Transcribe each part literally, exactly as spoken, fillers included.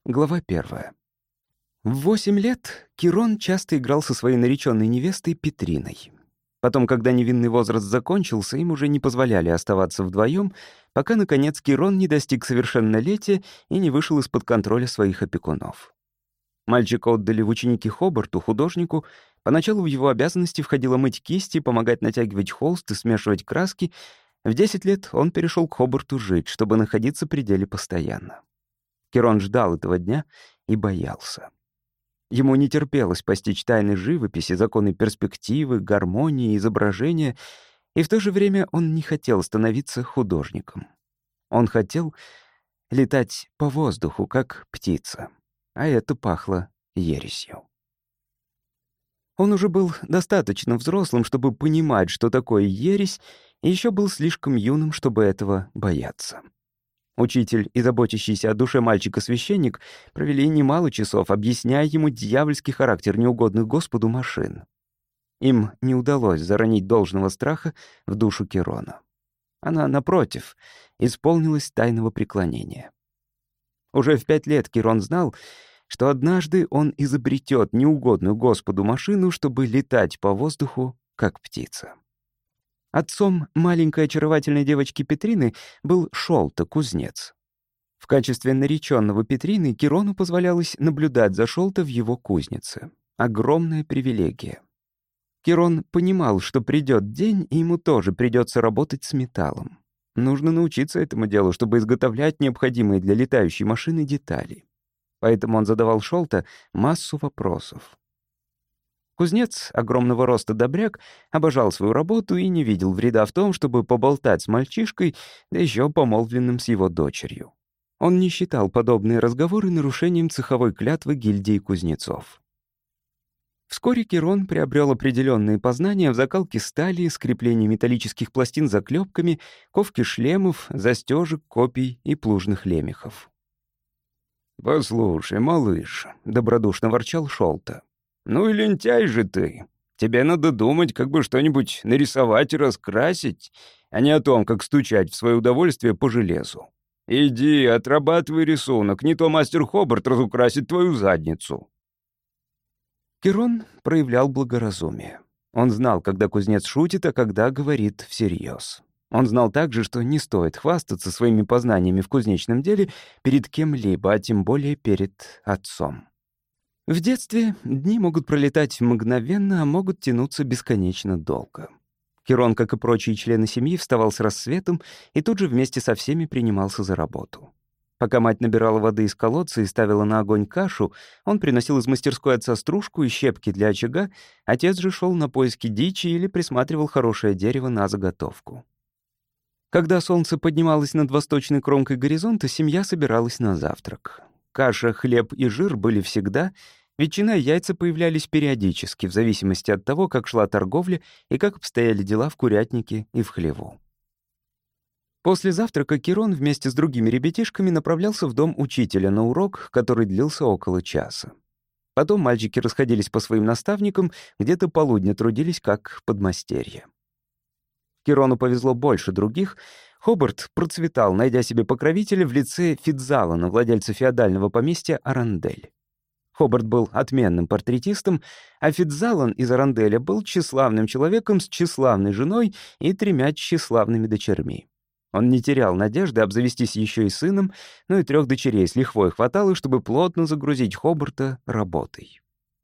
Глава первая. В восемь лет Кирон часто играл со своей нареченной невестой Петриной. Потом, когда невинный возраст закончился, им уже не позволяли оставаться вдвоем, пока, наконец, Кирон не достиг совершеннолетия и не вышел из-под контроля своих опекунов. Мальчика отдали в ученики Хобарту, художнику. Поначалу в его обязанности входило мыть кисти, помогать натягивать холст и смешивать краски. В десять лет он перешел к Хобарту жить, чтобы находиться при деле постоянно. Кирон ждал этого дня и боялся. Ему не терпелось постичь тайны живописи, законы перспективы, гармонии, изображения, и в то же время он не хотел становиться художником. Он хотел летать по воздуху, как птица, а это пахло ересью. Он уже был достаточно взрослым, чтобы понимать, что такое ересь, и еще был слишком юным, чтобы этого бояться. Учитель и заботящийся о душе мальчика-священник провели немало часов, объясняя ему дьявольский характер неугодных Господу машин. Им не удалось заронить должного страха в душу Кирона. Она, напротив, исполнилась тайного преклонения. Уже в пять лет Кирон знал, что однажды он изобретет неугодную Господу машину, чтобы летать по воздуху, как птица. Отцом маленькой очаровательной девочки Петрины был Шолта, кузнец. В качестве нареченного Петрины Кирону позволялось наблюдать за Шолта в его кузнице. Огромная привилегия. Кирон понимал, что придет день, и ему тоже придется работать с металлом. Нужно научиться этому делу, чтобы изготовлять необходимые для летающей машины детали. Поэтому он задавал Шолта массу вопросов. Кузнец, огромного роста добряк, обожал свою работу и не видел вреда в том, чтобы поболтать с мальчишкой, да еще помолвленным с его дочерью. Он не считал подобные разговоры нарушением цеховой клятвы гильдии кузнецов. Вскоре Кирон приобрел определенные познания в закалке стали, скреплении металлических пластин заклепками, ковке шлемов, застежек, копий и плужных лемехов. «Послушай, малыш», — добродушно ворчал Шолта, «ну и лентяй же ты. Тебе надо думать, как бы что-нибудь нарисовать и раскрасить, а не о том, как стучать в свое удовольствие по железу. Иди, отрабатывай рисунок, не то мастер Хобарт разукрасит твою задницу». Кирон проявлял благоразумие. Он знал, когда кузнец шутит, а когда говорит всерьез. Он знал также, что не стоит хвастаться своими познаниями в кузнечном деле перед кем-либо, а тем более перед отцом. В детстве дни могут пролетать мгновенно, а могут тянуться бесконечно долго. Кирон, как и прочие члены семьи, вставал с рассветом и тут же вместе со всеми принимался за работу. Пока мать набирала воды из колодца и ставила на огонь кашу, он приносил из мастерской отца стружку и щепки для очага, отец же шел на поиски дичи или присматривал хорошее дерево на заготовку. Когда солнце поднималось над восточной кромкой горизонта, семья собиралась на завтрак. Каша, хлеб и жир были всегда, ветчина и яйца появлялись периодически, в зависимости от того, как шла торговля и как обстояли дела в курятнике и в хлеву. После завтрака Кирон вместе с другими ребятишками направлялся в дом учителя на урок, который длился около часа. Потом мальчики расходились по своим наставникам, где-то полудня трудились как подмастерья. Кирону повезло больше других. Хобарт процветал, найдя себе покровителя в лице Фитзалана, владельца феодального поместья Арандель. Хобарт был отменным портретистом, а Фитзалан из Аранделя был тщеславным человеком с тщеславной женой и тремя тщеславными дочерьми. Он не терял надежды обзавестись еще и сыном, но и трех дочерей с лихвой хватало, чтобы плотно загрузить Хобарта работой.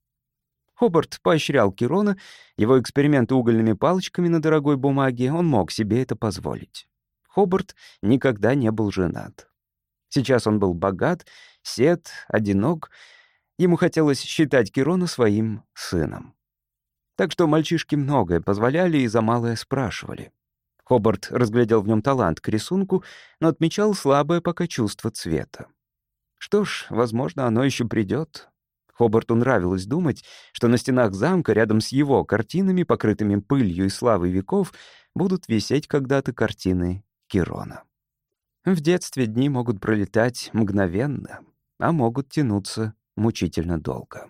Хобарт поощрял Кирона, его эксперименты угольными палочками на дорогой бумаге, он мог себе это позволить. Хобарт никогда не был женат. Сейчас он был богат, сед, одинок. Ему хотелось считать Кирона своим сыном. Так что мальчишки многое позволяли и за малое спрашивали. Хобарт разглядел в нем талант к рисунку, но отмечал слабое пока чувство цвета. Что ж, возможно, оно еще придет. Хобарту нравилось думать, что на стенах замка рядом с его картинами, покрытыми пылью и славой веков, будут висеть когда-то картины Кирона. В детстве дни могут пролетать мгновенно, а могут тянуться мучительно долго.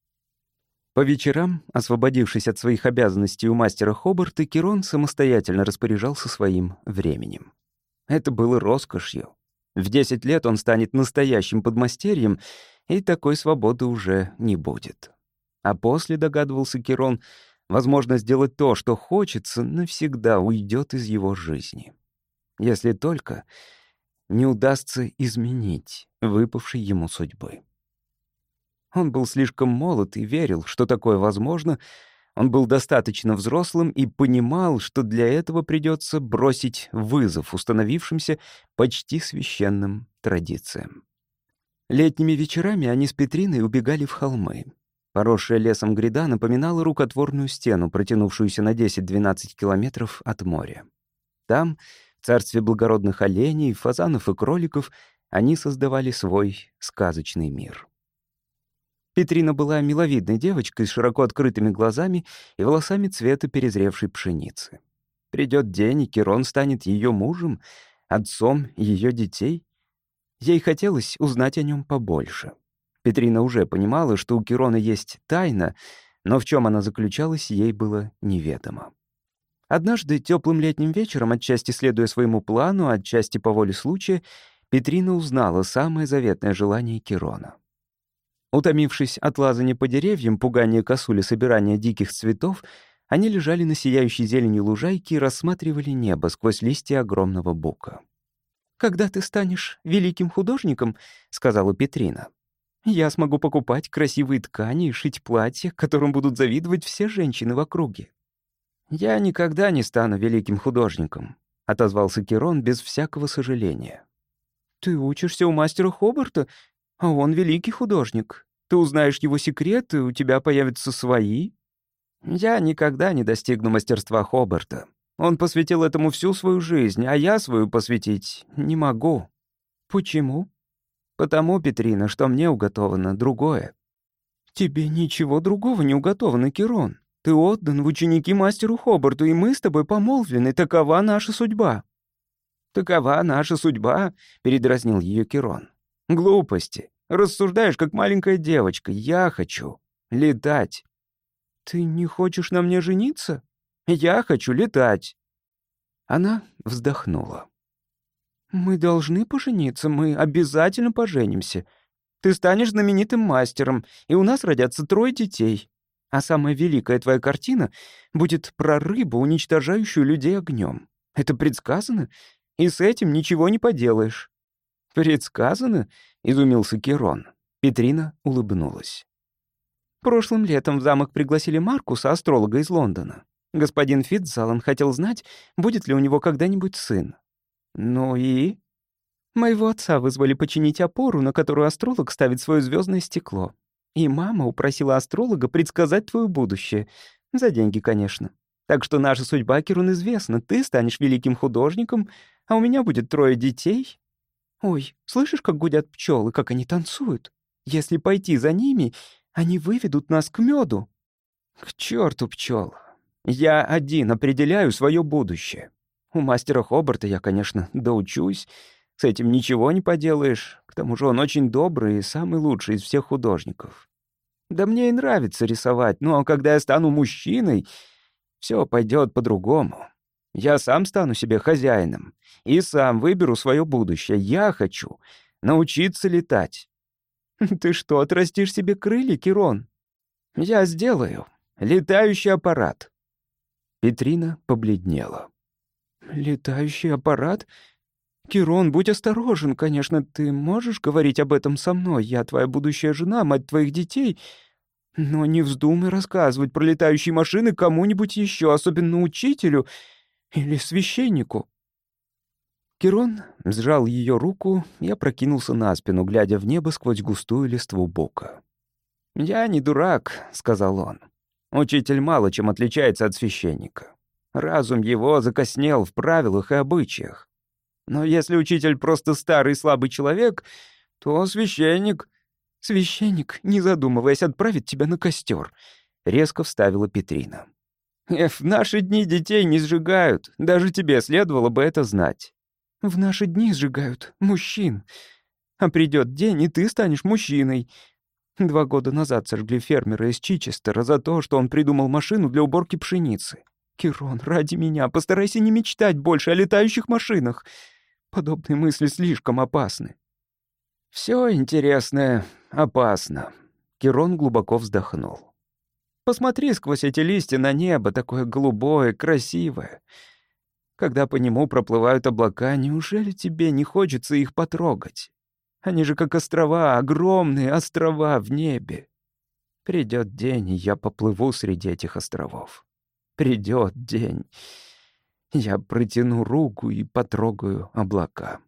По вечерам, освободившись от своих обязанностей у мастера Хобарта, Кирон самостоятельно распоряжался своим временем. Это было роскошью. В десять лет он станет настоящим подмастерьем, и такой свободы уже не будет. А после, догадывался Кирон, возможно, сделать то, что хочется, навсегда уйдет из его жизни. Если только не удастся изменить выпавшей ему судьбы. Он был слишком молод и верил, что такое возможно. Он был достаточно взрослым и понимал, что для этого придется бросить вызов установившимся почти священным традициям. Летними вечерами они с Петриной убегали в холмы. Поросшая лесом гряда напоминала рукотворную стену, протянувшуюся на десять-двенадцать километров от моря. Там, в царстве благородных оленей, фазанов и кроликов, они создавали свой сказочный мир. Петрина была миловидной девочкой с широко открытыми глазами и волосами цвета перезревшей пшеницы. Придет день, и Кирон станет ее мужем, отцом ее детей. Ей хотелось узнать о нем побольше. Петрина уже понимала, что у Кирона есть тайна, но в чем она заключалась, ей было неведомо. Однажды теплым летним вечером, отчасти следуя своему плану, отчасти по воле случая, Петрина узнала самое заветное желание Кирона. Утомившись от лазания по деревьям, пугания косули, собирания диких цветов, они лежали на сияющей зеленью лужайке и рассматривали небо сквозь листья огромного бука. «Когда ты станешь великим художником, — сказала Петрина, — я смогу покупать красивые ткани и шить платья, которым будут завидовать все женщины в округе». «Я никогда не стану великим художником», — отозвался Кирон без всякого сожаления. «Ты учишься у мастера Хобарта, а он великий художник. Ты узнаешь его секреты, у тебя появятся свои». «Я никогда не достигну мастерства Хобарта. Он посвятил этому всю свою жизнь, а я свою посвятить не могу». «Почему?» «Потому, Петрина, что мне уготовано другое». «Тебе ничего другого не уготовано, Кирон. Ты отдан в ученики мастеру Хобарту, и мы с тобой помолвлены. Такова наша судьба». «Такова наша судьба», — передразнил ее Кирон. «Глупости. Рассуждаешь, как маленькая девочка. Я хочу летать». «Ты не хочешь на мне жениться?» «Я хочу летать». Она вздохнула. «Мы должны пожениться, мы обязательно поженимся. Ты станешь знаменитым мастером, и у нас родятся трое детей. А самая великая твоя картина будет про рыбу, уничтожающую людей огнем. Это предсказано, и с этим ничего не поделаешь». «Предсказано?» — изумился Кирон. Петрина улыбнулась. «Прошлым летом в замок пригласили Маркуса, астролога из Лондона. Господин Фитцалан хотел знать, будет ли у него когда-нибудь сын. Ну и? Моего отца вызвали починить опору, на которую астролог ставит свое звездное стекло. И мама упросила астролога предсказать твое будущее. За деньги, конечно. Так что наша судьба, Кирон, известна. Ты станешь великим художником, а у меня будет трое детей. Ой, слышишь, как гудят пчелы, как они танцуют? Если пойти за ними, они выведут нас к меду. К черту пчел. Я один определяю свое будущее. У мастера Хобарта я, конечно, доучусь. С этим ничего не поделаешь. К тому же он очень добрый и самый лучший из всех художников. Да мне и нравится рисовать, но когда я стану мужчиной, все пойдет по-другому. Я сам стану себе хозяином и сам выберу свое будущее. Я хочу научиться летать». «Ты что, отрастишь себе крылья, Кирон?» «Я сделаю летающий аппарат». Петрина побледнела. «Летающий аппарат? Кирон, будь осторожен, конечно, ты можешь говорить об этом со мной, я твоя будущая жена, мать твоих детей, но не вздумай рассказывать про летающие машины кому-нибудь еще, особенно учителю или священнику». Кирон сжал ее руку и опрокинулся на спину, глядя в небо сквозь густую листву бука. «Я не дурак», — сказал он. «Учитель мало чем отличается от священника. Разум его закоснел в правилах и обычаях. Но если учитель просто старый слабый человек, то священник...» «Священник, не задумываясь, отправит тебя на костер», — резко вставила Петрина. «Э, в наши дни детей не сжигают. Даже тебе следовало бы это знать». «В наши дни сжигают мужчин. А придет день, и ты станешь мужчиной». Два года назад сожгли фермера из Чичестера за то, что он придумал машину для уборки пшеницы. Кирон, ради меня, постарайся не мечтать больше о летающих машинах. Подобные мысли слишком опасны». «Все интересное опасно», — Кирон глубоко вздохнул. «Посмотри сквозь эти листья на небо, такое голубое, красивое. Когда по нему проплывают облака, неужели тебе не хочется их потрогать? Они же как острова, огромные острова в небе. Придет день, и я поплыву среди этих островов. Придет день, я протяну руку и потрогаю облака».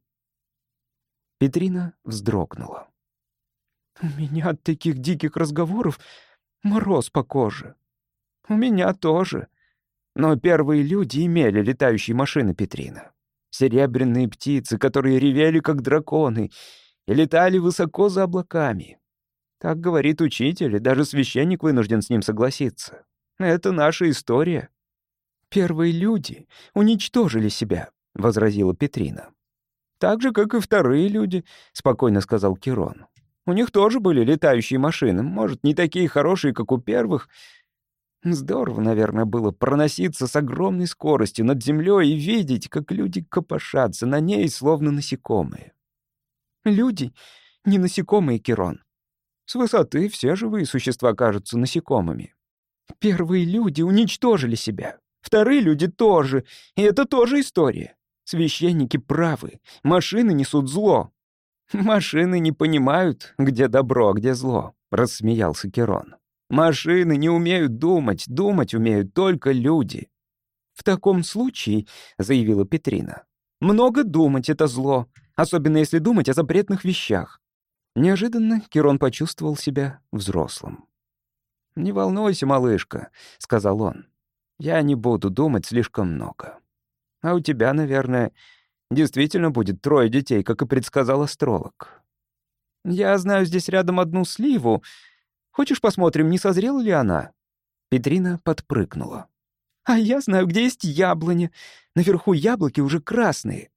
Петрина вздрогнула. «У меня от таких диких разговоров мороз по коже. У меня тоже. Но первые люди имели летающие машины, Петрина. Серебряные птицы, которые ревели, как драконы, и летали высоко за облаками. Так говорит учитель, и даже священник вынужден с ним согласиться. Это наша история». «Первые люди уничтожили себя», — возразила Петрина. «Так же, как и вторые люди», — спокойно сказал Кирон. «У них тоже были летающие машины, может, не такие хорошие, как у первых. Здорово, наверное, было проноситься с огромной скоростью над землей и видеть, как люди копошатся на ней, словно насекомые». «Люди — не насекомые, Кирон. С высоты все живые существа кажутся насекомыми. Первые люди уничтожили себя, вторые люди тоже, и это тоже история. Священники правы, машины несут зло». «Машины не понимают, где добро, а где зло», — рассмеялся Кирон. «Машины не умеют думать, думать умеют только люди». «В таком случае», — заявила Петрина, — «много думать — это зло, особенно если думать о запретных вещах». Неожиданно Кирон почувствовал себя взрослым. «Не волнуйся, малышка», — сказал он. «Я не буду думать слишком много. А у тебя, наверное, действительно будет трое детей, как и предсказал астролог. Я знаю здесь рядом одну сливу. Хочешь, посмотрим, не созрела ли она?» Петрина подпрыгнула. «А я знаю, где есть яблоня. Наверху яблоки уже красные».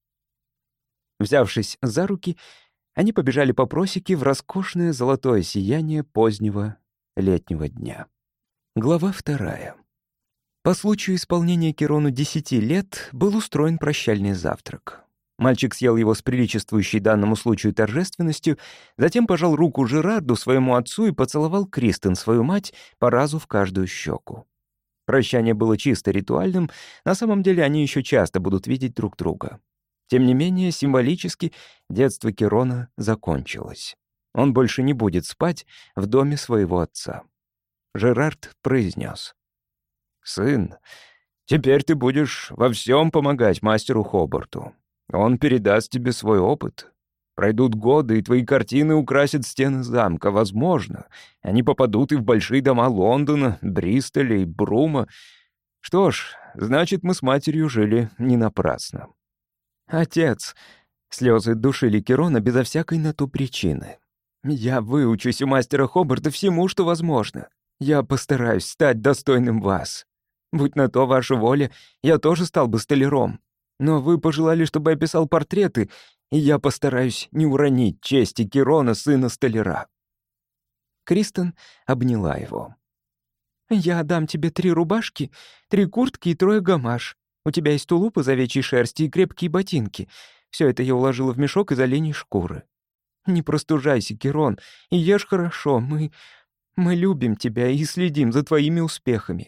Взявшись за руки, они побежали по просеке в роскошное золотое сияние позднего летнего дня. Глава вторая. По случаю исполнения Кирону десяти лет был устроен прощальный завтрак. Мальчик съел его с приличествующей данному случаю торжественностью, затем пожал руку Жерарду, своему отцу, и поцеловал Кристен, свою мать, по разу в каждую щеку. Прощание было чисто ритуальным, на самом деле они еще часто будут видеть друг друга. Тем не менее, символически детство Кирона закончилось. Он больше не будет спать в доме своего отца. Жерард произнес: «Сын, теперь ты будешь во всем помогать мастеру Хобарту. Он передаст тебе свой опыт. Пройдут годы, и твои картины украсят стены замка. Возможно, они попадут и в большие дома Лондона, Бристоля и Брума. Что ж, значит, мы с матерью жили не напрасно». «Отец», — слезы душили Кирона безо всякой на то причины, «я выучусь у мастера Хобарта всему, что возможно. Я постараюсь стать достойным вас. Будь на то ваша воля, я тоже стал бы столяром. Но вы пожелали, чтобы я писал портреты, и я постараюсь не уронить чести Кирона, сына столяра». Кристен обняла его. «Я дам тебе три рубашки, три куртки и трое гамаш. У тебя есть тулуп из овечьей шерсти и крепкие ботинки. Все это я уложила в мешок из оленей шкуры. Не простужайся, Кирон, и ешь хорошо. Мы... мы любим тебя и следим за твоими успехами».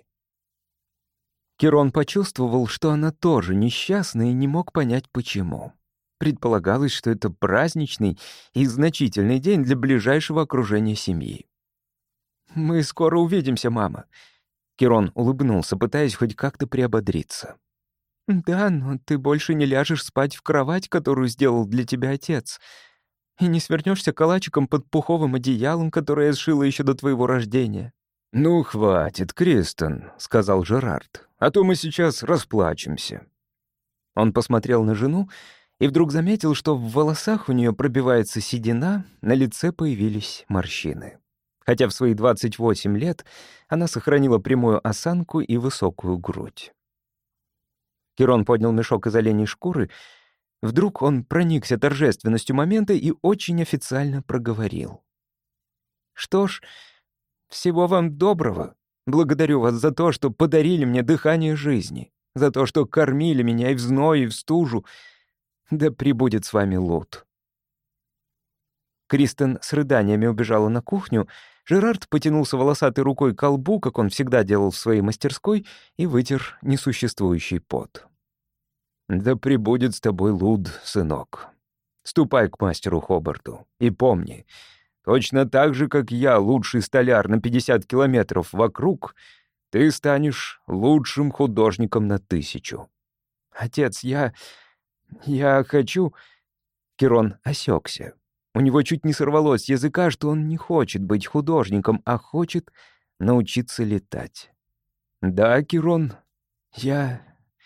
Кирон почувствовал, что она тоже несчастна, и не мог понять, почему. Предполагалось, что это праздничный и значительный день для ближайшего окружения семьи. «Мы скоро увидимся, мама». Кирон улыбнулся, пытаясь хоть как-то приободриться. «Да, но ты больше не ляжешь спать в кровать, которую сделал для тебя отец, и не свернешься калачиком под пуховым одеялом, которое я сшила еще до твоего рождения». «Ну, хватит, Кристен», — сказал Жерард, «а то мы сейчас расплачемся». Он посмотрел на жену и вдруг заметил, что в волосах у нее пробивается седина, на лице появились морщины. Хотя в свои двадцать восемь лет она сохранила прямую осанку и высокую грудь. Кирон поднял мешок из оленей шкуры. Вдруг он проникся торжественностью момента и очень официально проговорил: «Что ж, всего вам доброго. Благодарю вас за то, что подарили мне дыхание жизни, за то, что кормили меня и в зной, и в стужу. Да пребудет с вами Лут». Кристен с рыданиями убежала на кухню. Жерард потянулся волосатой рукой к колбу, как он всегда делал в своей мастерской, и вытер несуществующий пот. «Да пребудет с тобой Луд, сынок. Ступай к мастеру Хобарту и помни, точно так же, как я лучший столяр на пятьдесят километров вокруг, ты станешь лучшим художником на тысячу». «Отец, я... я хочу...» Кирон осекся. У него чуть не сорвалось с языка, что он не хочет быть художником, а хочет научиться летать. «Да, Кирон, я...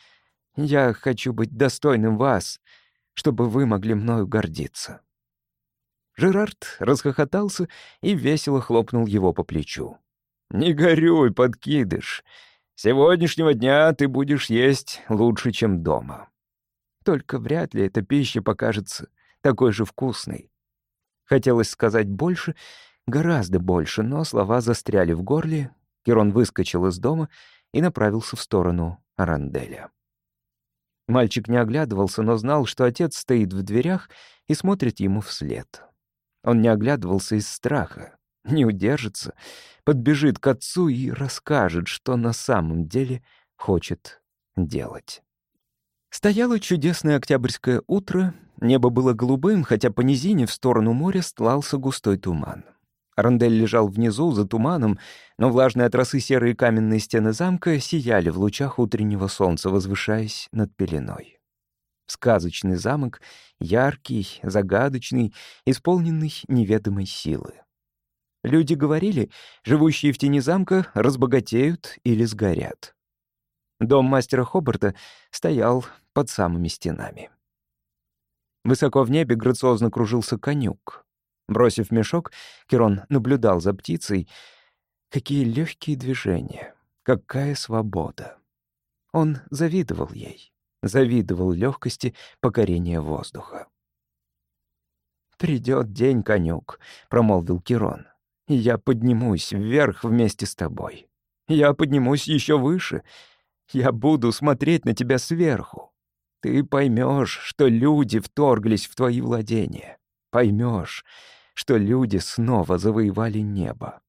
я хочу быть достойным вас, чтобы вы могли мною гордиться». Жерард расхохотался и весело хлопнул его по плечу. «Не горюй, подкидыш. С сегодняшнего дня ты будешь есть лучше, чем дома. Только вряд ли эта пища покажется такой же вкусной». Хотелось сказать больше, гораздо больше, но слова застряли в горле. Кирон выскочил из дома и направился в сторону Аранделя. Мальчик не оглядывался, но знал, что отец стоит в дверях и смотрит ему вслед. Он не оглядывался из страха, не удержится, подбежит к отцу и расскажет, что на самом деле хочет делать. Стояло чудесное октябрьское утро, небо было голубым, хотя по низине в сторону моря стлался густой туман. Арандель лежал внизу, за туманом, но влажные от росы серые каменные стены замка сияли в лучах утреннего солнца, возвышаясь над пеленой. Сказочный замок, яркий, загадочный, исполненный неведомой силы. Люди говорили, живущие в тени замка разбогатеют или сгорят. Дом мастера Хобарта стоял под самыми стенами. Высоко в небе грациозно кружился конюк. Бросив мешок, Кирон наблюдал за птицей. Какие легкие движения, какая свобода. Он завидовал ей, завидовал легкости покорения воздуха. «Придет день, конюк», — промолвил Кирон, — «и я поднимусь вверх вместе с тобой. Я поднимусь еще выше. Я буду смотреть на тебя сверху. Ты поймешь, что люди вторглись в твои владения. Поймешь, что люди снова завоевали небо».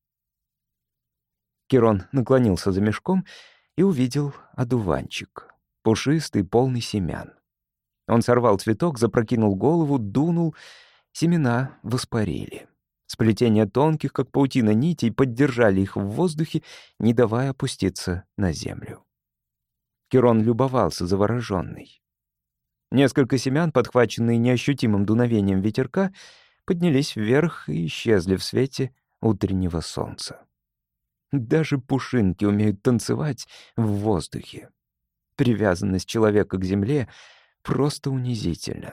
Кирон наклонился за мешком и увидел одуванчик, пушистый, полный семян. Он сорвал цветок, запрокинул голову, дунул. Семена воспарили. Сплетение тонких, как паутина, нитей поддержали их в воздухе, не давая опуститься на землю. Кирон любовался завороженный. Несколько семян, подхваченные неощутимым дуновением ветерка, поднялись вверх и исчезли в свете утреннего солнца. Даже пушинки умеют танцевать в воздухе. Привязанность человека к земле просто унизительна.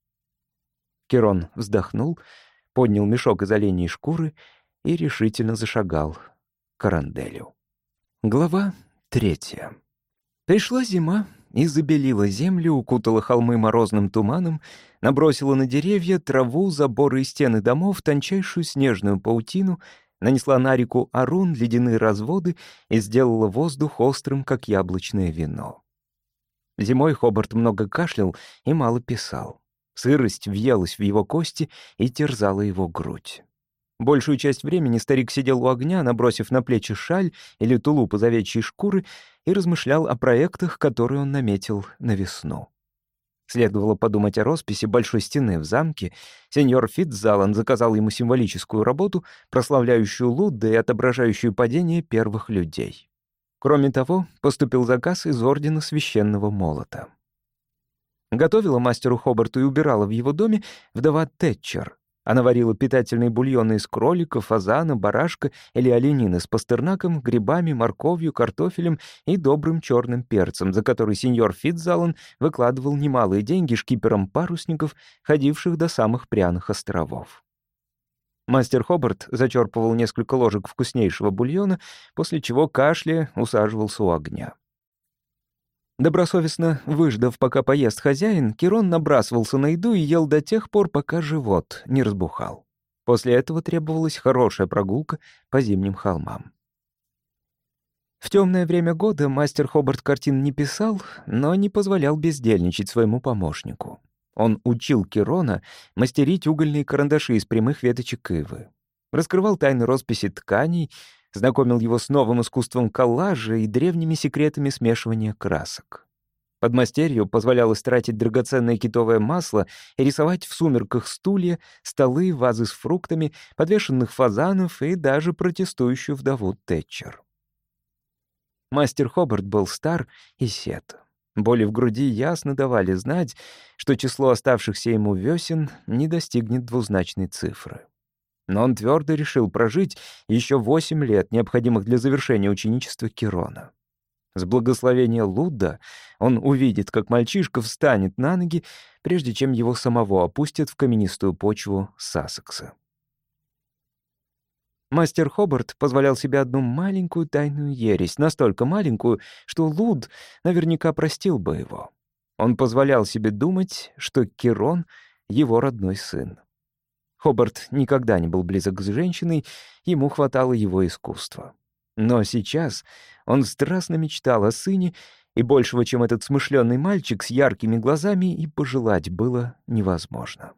Кирон вздохнул, поднял мешок из оленей шкуры и решительно зашагал к Аранделю. Глава третья. Пришла зима и забелила землю, укутала холмы морозным туманом, набросила на деревья, траву, заборы и стены домов тончайшую снежную паутину, нанесла на реку Арун ледяные разводы и сделала воздух острым, как яблочное вино. Зимой Хобарт много кашлял и мало писал. Сырость въелась в его кости и терзала его грудь. Большую часть времени старик сидел у огня, набросив на плечи шаль или тулуп из овечьей шкуры, и размышлял о проектах, которые он наметил на весну. Следовало подумать о росписи большой стены в замке. Сеньор Фитцзалан заказал ему символическую работу, прославляющую Лудда и отображающую падение первых людей. Кроме того, поступил заказ из Ордена Священного Молота. Готовила мастеру Хобарту и убирала в его доме вдова Тэтчер. Она варила питательные бульоны из кролика, фазана, барашка или оленины с пастернаком, грибами, морковью, картофелем и добрым черным перцем, за который сеньор Фитцзалан выкладывал немалые деньги шкиперам парусников, ходивших до самых пряных островов. Мастер Хобарт зачерпывал несколько ложек вкуснейшего бульона, после чего, кашляя, усаживался у огня. Добросовестно выждав, пока поест хозяин, Кирон набрасывался на еду и ел до тех пор, пока живот не разбухал. После этого требовалась хорошая прогулка по зимним холмам. В темное время года мастер Хобарт картин не писал, но не позволял бездельничать своему помощнику. Он учил Кирона мастерить угольные карандаши из прямых веточек ивы. Раскрывал тайны росписи тканей, знакомил его с новым искусством коллажа и древними секретами смешивания красок. Подмастерью позволялось тратить драгоценное китовое масло и рисовать в сумерках стулья, столы, вазы с фруктами, подвешенных фазанов и даже протестующую вдову Тэтчер. Мастер Хобарт был стар и сед. Боли в груди ясно давали знать, что число оставшихся ему весен не достигнет двузначной цифры. Но он твердо решил прожить еще восемь лет, необходимых для завершения ученичества Кирона. С благословения Лудда он увидит, как мальчишка встанет на ноги, прежде чем его самого опустят в каменистую почву Сассекса. Мастер Хобарт позволял себе одну маленькую тайную ересь, настолько маленькую, что Луд наверняка простил бы его. Он позволял себе думать, что Кирон — его родной сын. Хобарт никогда не был близок с женщиной, ему хватало его искусства. Но сейчас он страстно мечтал о сыне, и большего, чем этот смышленый мальчик с яркими глазами, и пожелать было невозможно.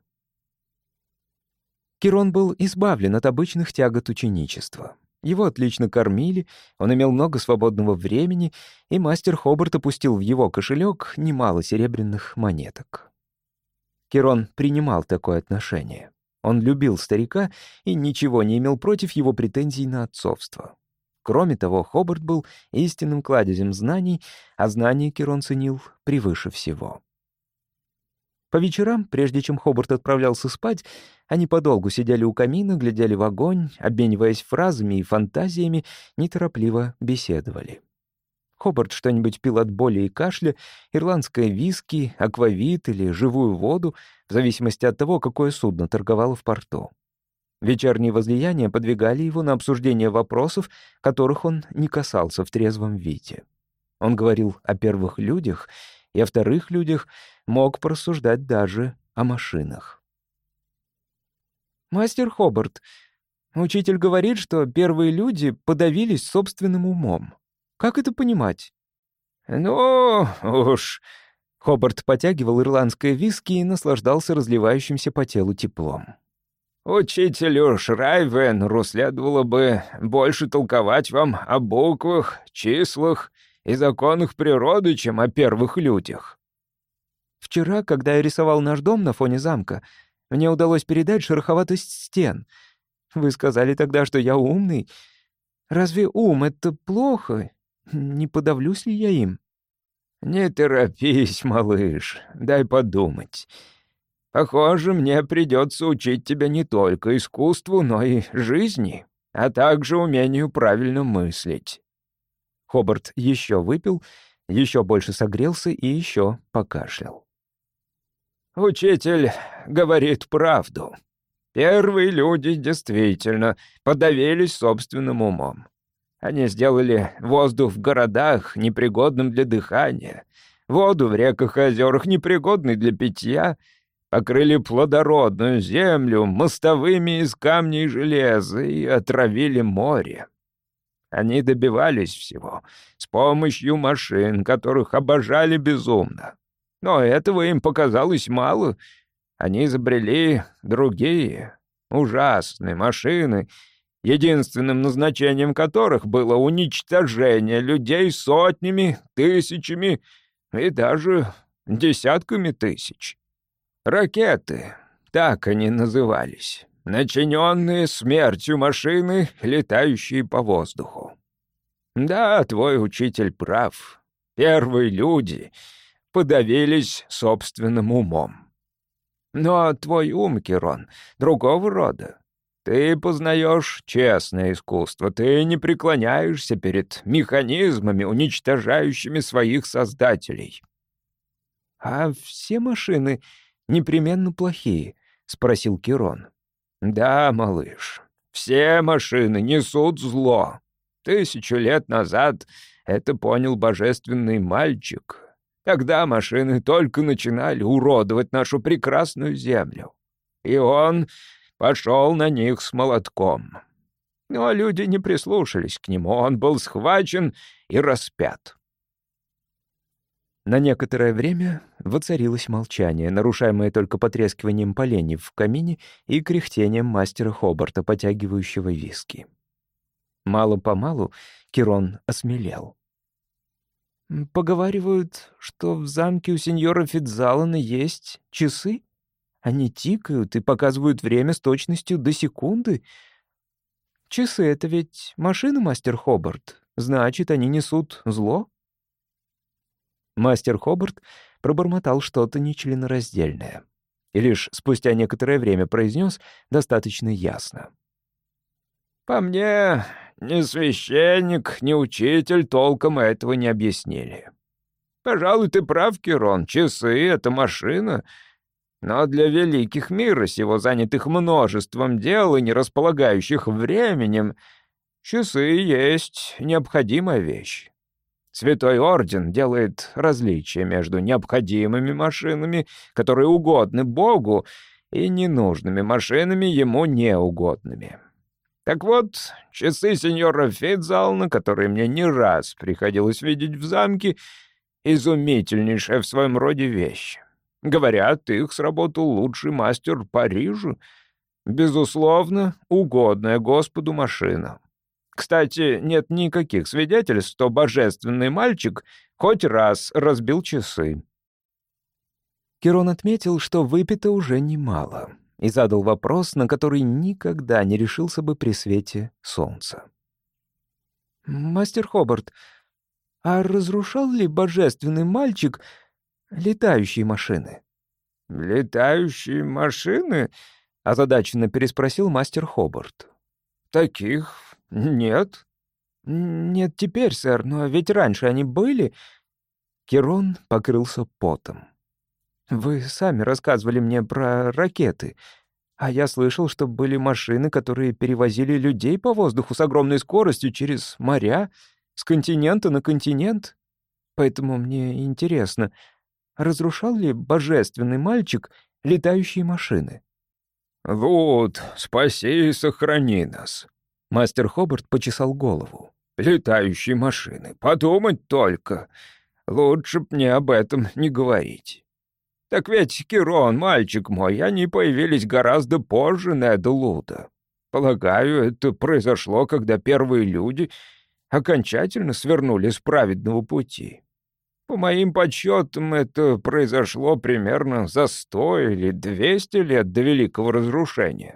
Кирон был избавлен от обычных тягот ученичества. Его отлично кормили, он имел много свободного времени, и мастер Хобарт опустил в его кошелек немало серебряных монеток. Кирон принимал такое отношение. Он любил старика и ничего не имел против его претензий на отцовство. Кроме того, Хобарт был истинным кладезем знаний, а знания Кирон ценил превыше всего. По вечерам, прежде чем Хобарт отправлялся спать, они подолгу сидели у камина, глядели в огонь, обмениваясь фразами и фантазиями, неторопливо беседовали. Хобарт что-нибудь пил от боли и кашля, ирландское виски, аквавит или живую воду, в зависимости от того, какое судно торговало в порту. Вечерние возлияния подвигали его на обсуждение вопросов, которых он не касался в трезвом виде. Он говорил о первых людях и о вторых людях, мог порассуждать даже о машинах. «Мастер Хобарт, учитель говорит, что первые люди подавились собственным умом. Как это понимать?» «Ну уж...» Хобарт потягивал ирландское виски и наслаждался разливающимся по телу теплом. «Учителю Шрайвенеру следовало бы больше толковать вам о буквах, числах и законах природы, чем о первых людях». «Вчера, когда я рисовал наш дом на фоне замка, мне удалось передать шероховатость стен. Вы сказали тогда, что я умный. Разве ум — это плохо? Не подавлюсь ли я им?» «Не торопись, малыш, дай подумать. Похоже, мне придется учить тебя не только искусству, но и жизни, а также умению правильно мыслить». Хобарт еще выпил, еще больше согрелся и еще покашлял. «Учитель говорит правду. Первые люди действительно подавились собственным умом. Они сделали воздух в городах непригодным для дыхания, воду в реках и озерах непригодной для питья, покрыли плодородную землю мостовыми из камня и железа и отравили море. Они добивались всего с помощью машин, которых обожали безумно. Но этого им показалось мало. Они изобрели другие, ужасные машины, единственным назначением которых было уничтожение людей сотнями, тысячами и даже десятками тысяч. Ракеты, так они назывались, начиненные смертью машины, летающие по воздуху. Да, твой учитель прав. Первые люди подавились собственным умом. Но твой ум, Кирон, другого рода. Ты познаешь честное искусство, ты не преклоняешься перед механизмами, уничтожающими своих создателей». «А все машины непременно плохие?» — спросил Кирон. «Да, малыш, все машины несут зло. Тысячу лет назад это понял божественный мальчик. Тогда машины только начинали уродовать нашу прекрасную землю. И он пошел на них с молотком. Но люди не прислушались к нему, он был схвачен и распят». На некоторое время воцарилось молчание, нарушаемое только потрескиванием поленьев в камине и кряхтением мастера Хобарта, потягивающего виски. Мало-помалу Кирон осмелел. «Поговаривают, что в замке у сеньора Фитзалана есть часы. Они тикают и показывают время с точностью до секунды. Часы — это ведь машины, мастер Хобарт. Значит, они несут зло?» Мастер Хобарт пробормотал что-то нечленораздельное и лишь спустя некоторое время произнес достаточно ясно. «По мне, ни священник, ни учитель толком этого не объяснили. Пожалуй, ты прав, Кирон, часы — это машина, но для великих мира сего, занятых множеством дел и не располагающих временем, часы есть необходимая вещь. Святой Орден делает различия между необходимыми машинами, которые угодны Богу, и ненужными машинами, ему неугодными. Так вот, часы сеньора Фитзална, которые мне не раз приходилось видеть в замке, изумительнейшая в своем роде вещь. Говорят, их сработал лучший мастер Парижа. Безусловно, угодная Господу машина. Кстати, нет никаких свидетельств, что божественный мальчик хоть раз разбил часы». Кирон отметил, что выпито уже немало, и задал вопрос, на который никогда не решился бы при свете солнца. «Мастер Хобарт, а разрушал ли божественный мальчик летающие машины?» «Летающие машины?» — озадаченно переспросил мастер Хобарт. «Таких нет». «Нет теперь, сэр, но ведь раньше они были». Кирон покрылся потом. «Вы сами рассказывали мне про ракеты, а я слышал, что были машины, которые перевозили людей по воздуху с огромной скоростью через моря, с континента на континент. Поэтому мне интересно, разрушал ли божественный мальчик летающие машины?» «Вот, спаси и сохрани нас». Мастер Хобарт почесал голову. «Летающие машины, подумать только. Лучше б мне об этом не говорить. Так ведь, Кирон, мальчик мой, они появились гораздо позже Неда Луда. Полагаю, это произошло, когда первые люди окончательно свернули с праведного пути. По моим подсчетам, это произошло примерно за сто или двести лет до Великого Разрушения».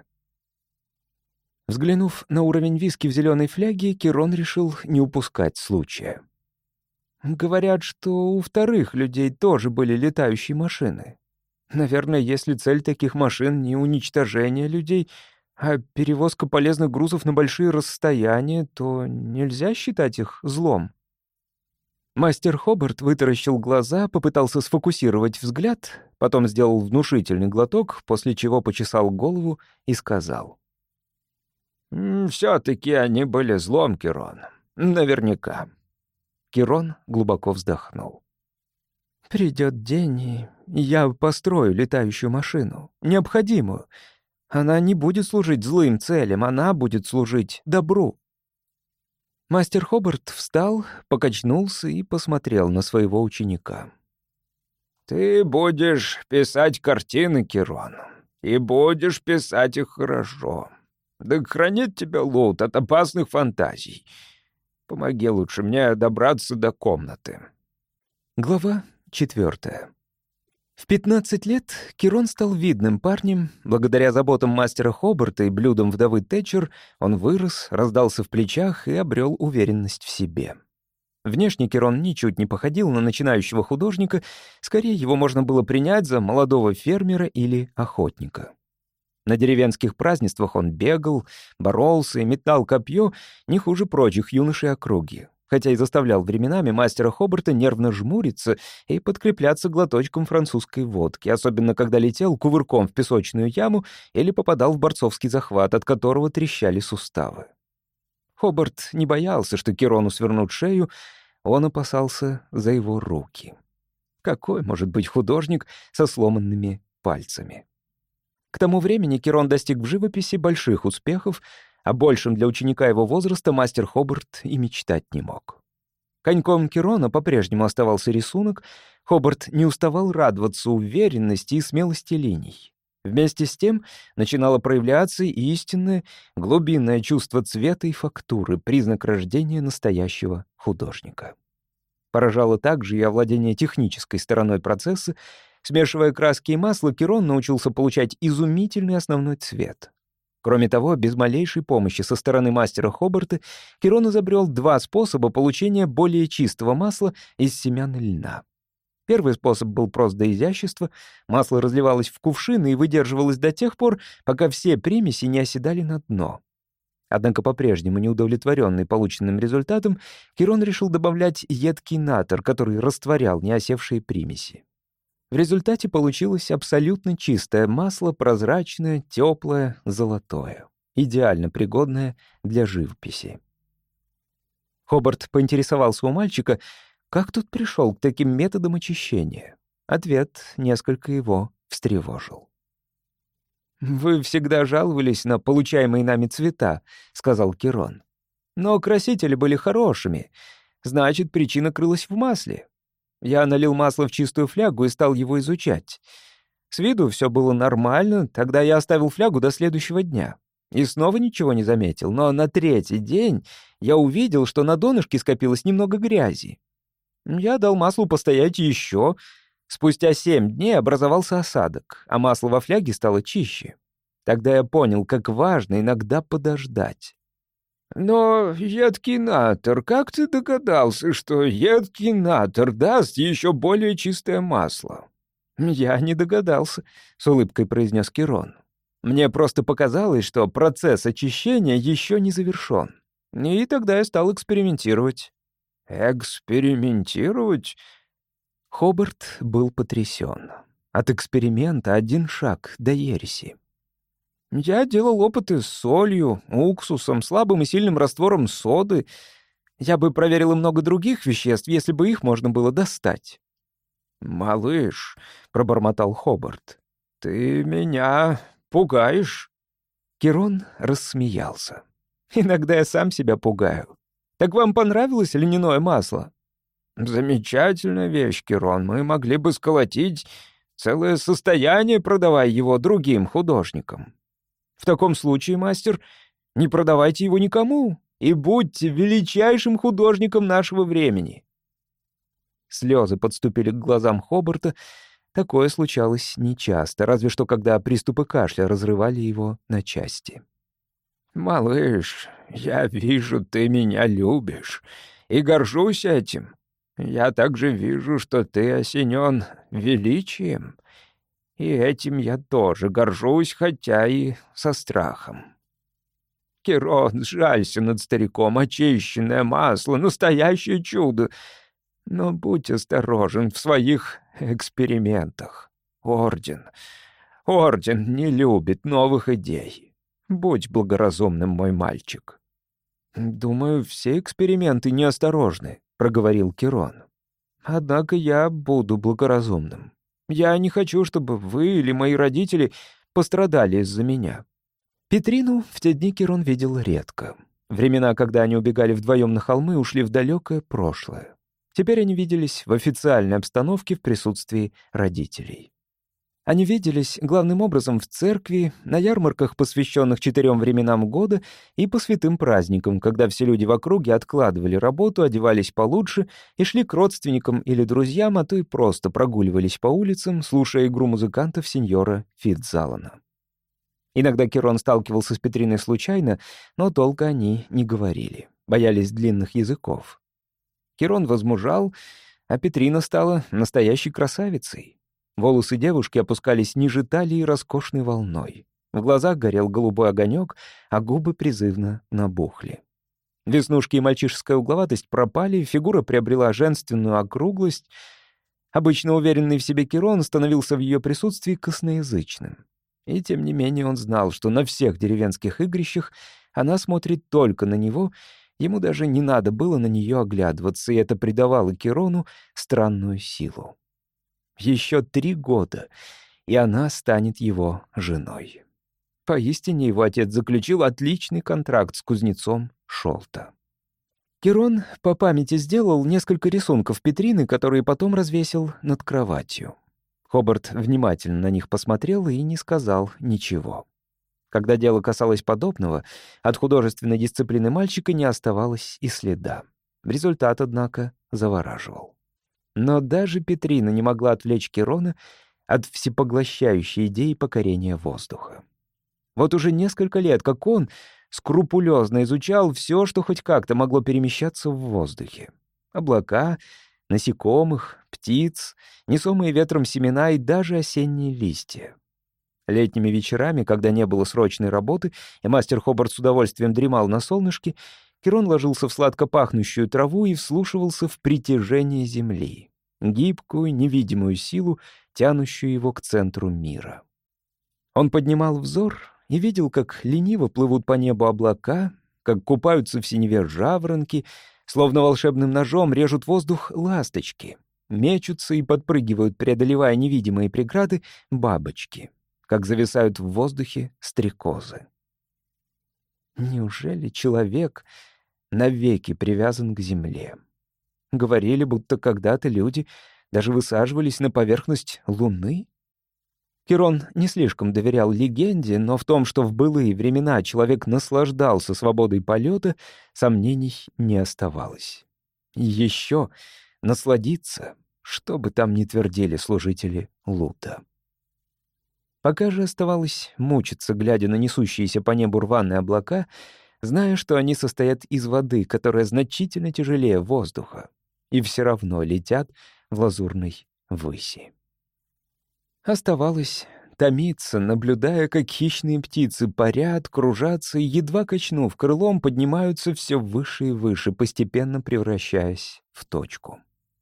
Взглянув на уровень виски в зеленой фляге, Кирон решил не упускать случая. «Говорят, что у вторых людей тоже были летающие машины. Наверное, если цель таких машин не уничтожение людей, а перевозка полезных грузов на большие расстояния, то нельзя считать их злом». Мастер Хобарт вытаращил глаза, попытался сфокусировать взгляд, потом сделал внушительный глоток, после чего почесал голову и сказал: «Все-таки они были злом, Кирон. Наверняка». Кирон глубоко вздохнул. «Придет день, и я построю летающую машину, необходимую. Она не будет служить злым целям, она будет служить добру». Мастер Хобарт встал, покачнулся и посмотрел на своего ученика. «Ты будешь писать картины, Кирон, и будешь писать их хорошо. Да хранит тебя Лут от опасных фантазий. Помоги лучше мне добраться до комнаты». Глава четвертая. В пятнадцать лет Кирон стал видным парнем. Благодаря заботам мастера Хобарта и блюдам вдовы Тэтчер он вырос, раздался в плечах и обрел уверенность в себе. Внешне Кирон ничуть не походил на начинающего художника, скорее его можно было принять за молодого фермера или охотника. На деревенских празднествах он бегал, боролся и метал копье не хуже прочих юношей округи, хотя и заставлял временами мастера Хобарта нервно жмуриться и подкрепляться глоточком французской водки, особенно когда летел кувырком в песочную яму или попадал в борцовский захват, от которого трещали суставы. Хобарт не боялся, что Кирону свернут шею, он опасался за его руки. Какой может быть художник со сломанными пальцами? К тому времени Кирон достиг в живописи больших успехов, а большим для ученика его возраста мастер Хобарт и мечтать не мог. Коньком Кирона по-прежнему оставался рисунок. Хобарт не уставал радоваться уверенности и смелости линий. Вместе с тем начинало проявляться и истинное, глубинное чувство цвета и фактуры, признак рождения настоящего художника. Поражало также и овладение технической стороной процесса. Смешивая краски и масло, Кирон научился получать изумительный основной цвет. Кроме того, без малейшей помощи со стороны мастера Хобарта, Кирон изобрел два способа получения более чистого масла из семян льна. Первый способ был прост до изящества. Масло разливалось в кувшины и выдерживалось до тех пор, пока все примеси не оседали на дно. Однако по-прежнему неудовлетворенный полученным результатом, Кирон решил добавлять едкий натр, который растворял неосевшие примеси. В результате получилось абсолютно чистое масло, прозрачное, теплое, золотое, идеально пригодное для живописи. Хобарт поинтересовался у мальчика, как тут пришел к таким методам очищения. Ответ несколько его встревожил. «Вы всегда жаловались на получаемые нами цвета», — сказал Кирон. «Но красители были хорошими. Значит, причина крылась в масле. Я налил масло в чистую флягу и стал его изучать. С виду все было нормально, тогда я оставил флягу до следующего дня. И снова ничего не заметил, но на третий день я увидел, что на донышке скопилось немного грязи. Я дал маслу постоять еще. Спустя семь дней образовался осадок, а масло во фляге стало чище. Тогда я понял, как важно иногда подождать». «Но едкий натр, как ты догадался, что едкий натр даст еще более чистое масло?» «Я не догадался», — с улыбкой произнес Кирон. «Мне просто показалось, что процесс очищения еще не завершен. И тогда я стал экспериментировать». «Экспериментировать?» Хобарт был потрясен. От эксперимента один шаг до ереси. «Я делал опыты с солью, уксусом, слабым и сильным раствором соды. Я бы проверил и много других веществ, если бы их можно было достать». «Малыш», — пробормотал Хобарт, — «ты меня пугаешь». Кирон рассмеялся. «Иногда я сам себя пугаю. Так вам понравилось льняное масло?» «Замечательная вещь, Кирон. Мы могли бы сколотить целое состояние, продавая его другим художникам». «В таком случае, мастер, не продавайте его никому и будьте величайшим художником нашего времени». Слезы подступили к глазам Хобарта. Такое случалось нечасто, разве что когда приступы кашля разрывали его на части. «Малыш, я вижу, ты меня любишь, и горжусь этим. Я также вижу, что ты осенен величием, и этим я тоже горжусь, хотя и со страхом. Кирон, сжалься над стариком, очищенное масло, настоящее чудо. Но будь осторожен в своих экспериментах. Орден, Орден не любит новых идей. Будь благоразумным, мой мальчик». «Думаю, все эксперименты неосторожны», — проговорил Кирон. «Однако я буду благоразумным. Я не хочу, чтобы вы или мои родители пострадали из-за меня». Петрину в те дни Кирон видел редко. Времена, когда они убегали вдвоем на холмы, ушли в далекое прошлое. Теперь они виделись в официальной обстановке в присутствии родителей. Они виделись главным образом в церкви, на ярмарках, посвященных четырем временам года, и по святым праздникам, когда все люди в округе откладывали работу, одевались получше и шли к родственникам или друзьям, а то и просто прогуливались по улицам, слушая игру музыкантов сеньора Фитцалана. Иногда Кирон сталкивался с Петриной случайно, но долго они не говорили, боялись длинных языков. Кирон возмужал, а Петрина стала настоящей красавицей. Волосы девушки опускались ниже талии роскошной волной. В глазах горел голубой огонек, а губы призывно набухли. Веснушки и мальчишеская угловатость пропали, фигура приобрела женственную округлость. Обычно уверенный в себе Кирон становился в ее присутствии косноязычным. И тем не менее он знал, что на всех деревенских игрищах она смотрит только на него, ему даже не надо было на нее оглядываться, и это придавало Кирону странную силу. Еще три года, и она станет его женой. Поистине его отец заключил отличный контракт с кузнецом Шолта. Кирон по памяти сделал несколько рисунков Петрины, которые потом развесил над кроватью. Хобарт внимательно на них посмотрел и не сказал ничего. Когда дело касалось подобного, от художественной дисциплины мальчика не оставалось и следа. Результат, однако, завораживал. Но даже Петрина не могла отвлечь Кирона от всепоглощающей идеи покорения воздуха. Вот уже несколько лет, как он скрупулезно изучал все, что хоть как-то могло перемещаться в воздухе. Облака, насекомых, птиц, несомые ветром семена и даже осенние листья. Летними вечерами, когда не было срочной работы, и мастер Хобарт с удовольствием дремал на солнышке, Кирон ложился в сладко пахнущую траву и вслушивался в притяжение земли, гибкую, невидимую силу, тянущую его к центру мира. Он поднимал взор и видел, как лениво плывут по небу облака, как купаются в синеве жаворонки, словно волшебным ножом режут воздух ласточки, мечутся и подпрыгивают, преодолевая невидимые преграды, бабочки, как зависают в воздухе стрекозы. Неужели человек навеки привязан к земле? Говорили, будто когда-то люди даже высаживались на поверхность Луны. Кирон не слишком доверял легенде, но в том, что в былые времена человек наслаждался свободой полета, сомнений не оставалось. И еще насладиться, что бы там ни твердили служители Лута. Пока же оставалось мучиться, глядя на несущиеся по небу рваные облака, зная, что они состоят из воды, которая значительно тяжелее воздуха, и все равно летят в лазурной выси. Оставалось томиться, наблюдая, как хищные птицы парят, кружатся и, едва качнув крылом, поднимаются все выше и выше, постепенно превращаясь в точку.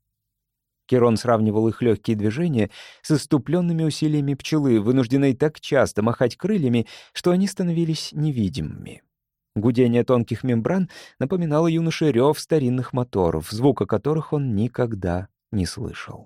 Кирон сравнивал их легкие движения с исступленными усилиями пчелы, вынужденной так часто махать крыльями, что они становились невидимыми. Гудение тонких мембран напоминало юноше рев старинных моторов, звука которых он никогда не слышал.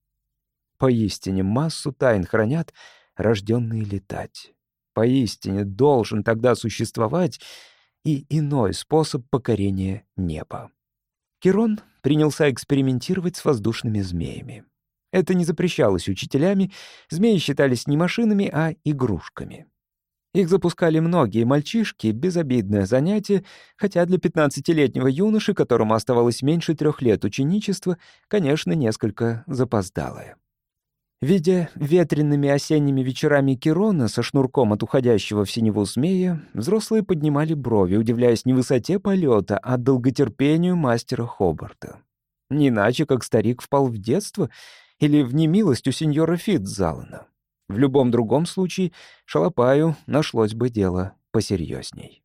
Поистине массу тайн хранят рожденные летать. Поистине должен тогда существовать и иной способ покорения неба. Кирон принялся экспериментировать с воздушными змеями. Это не запрещалось учителями, змеи считались не машинами, а игрушками. Их запускали многие мальчишки, безобидное занятие, хотя для пятнадцатилетнего юноши, которому оставалось меньше трех лет ученичества, конечно, несколько запоздалое. Видя ветреными осенними вечерами Кирона со шнурком от уходящего в синеву змея, взрослые поднимали брови, удивляясь не высоте полета, а долготерпению мастера Хобарта. Не иначе, как старик впал в детство или в немилость у сеньора Фитцзалана. В любом другом случае шалопаю нашлось бы дело посерьезней.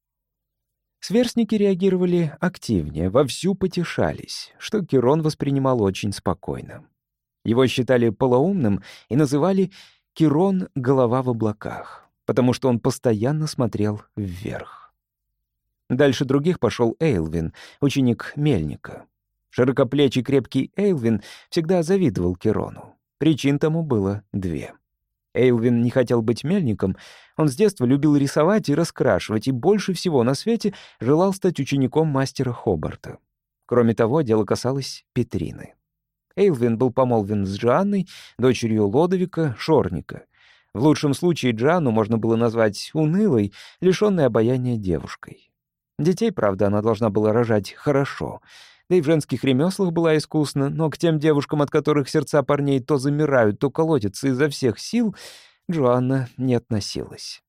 Сверстники реагировали активнее, вовсю потешались, что Кирон воспринимал очень спокойно. Его считали полоумным и называли «Кирон — голова в облаках», потому что он постоянно смотрел вверх. Дальше других пошел Эйлвин, ученик Мельника. Широкоплечий крепкий Эйлвин всегда завидовал Кирону. Причин тому было две. Эйлвин не хотел быть мельником, он с детства любил рисовать и раскрашивать, и больше всего на свете желал стать учеником мастера Хобарта. Кроме того, дело касалось Петрины. Эйлвин был помолвлен с Джоанной, дочерью Лодовика Шорника. В лучшем случае Джоанну можно было назвать унылой, лишённой обаяния девушкой. Детей, правда, она должна была рожать хорошо, да и в женских ремеслах была искусна, но к тем девушкам, от которых сердца парней то замирают, то колотятся изо всех сил, Джоанна не относилась.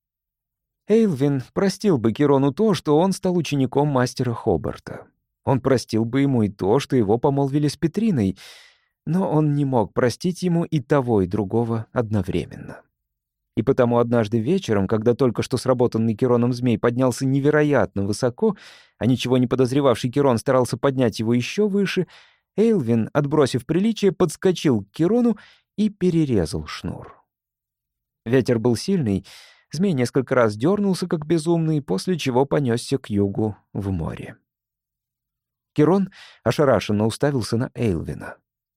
Эйлвин простил бы Кирону то, что он стал учеником мастера Хобарта. Он простил бы ему и то, что его помолвили с Петриной, но он не мог простить ему и того, и другого одновременно. И потому однажды вечером, когда только что сработанный Кироном змей поднялся невероятно высоко, а ничего не подозревавший Кирон старался поднять его еще выше, Эйлвин, отбросив приличие, подскочил к Кирону и перерезал шнур. Ветер был сильный, змей несколько раз дернулся, как безумный, после чего понесся к югу в море. Кирон ошарашенно уставился на Эйлвина.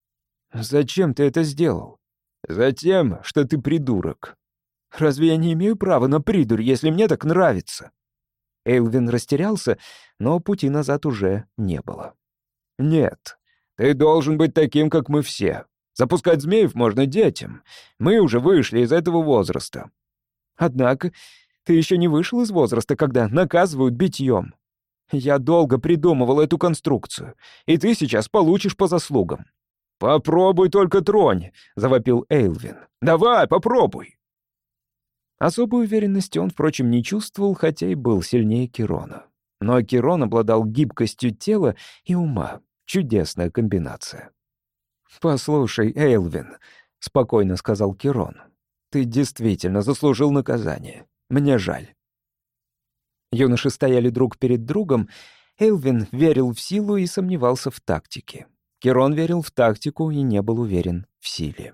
«Зачем ты это сделал?» «Затем, что ты придурок». «Разве я не имею права на придурь, если мне так нравится?» Эйлвин растерялся, но пути назад уже не было. «Нет, ты должен быть таким, как мы все. Запускать змеев можно детям. Мы уже вышли из этого возраста». «Однако ты еще не вышел из возраста, когда наказывают битьем. Я долго придумывал эту конструкцию, и ты сейчас получишь по заслугам». «Попробуй только тронь», — завопил Эйлвин. «Давай, попробуй». Особой уверенности он, впрочем, не чувствовал, хотя и был сильнее Кирона. Но Кирон обладал гибкостью тела и ума. Чудесная комбинация. «Послушай, Эйлвин», — спокойно сказал Кирон, — «ты действительно заслужил наказание. Мне жаль». Юноши стояли друг перед другом. Эйлвин верил в силу и сомневался в тактике. Кирон верил в тактику и не был уверен в силе.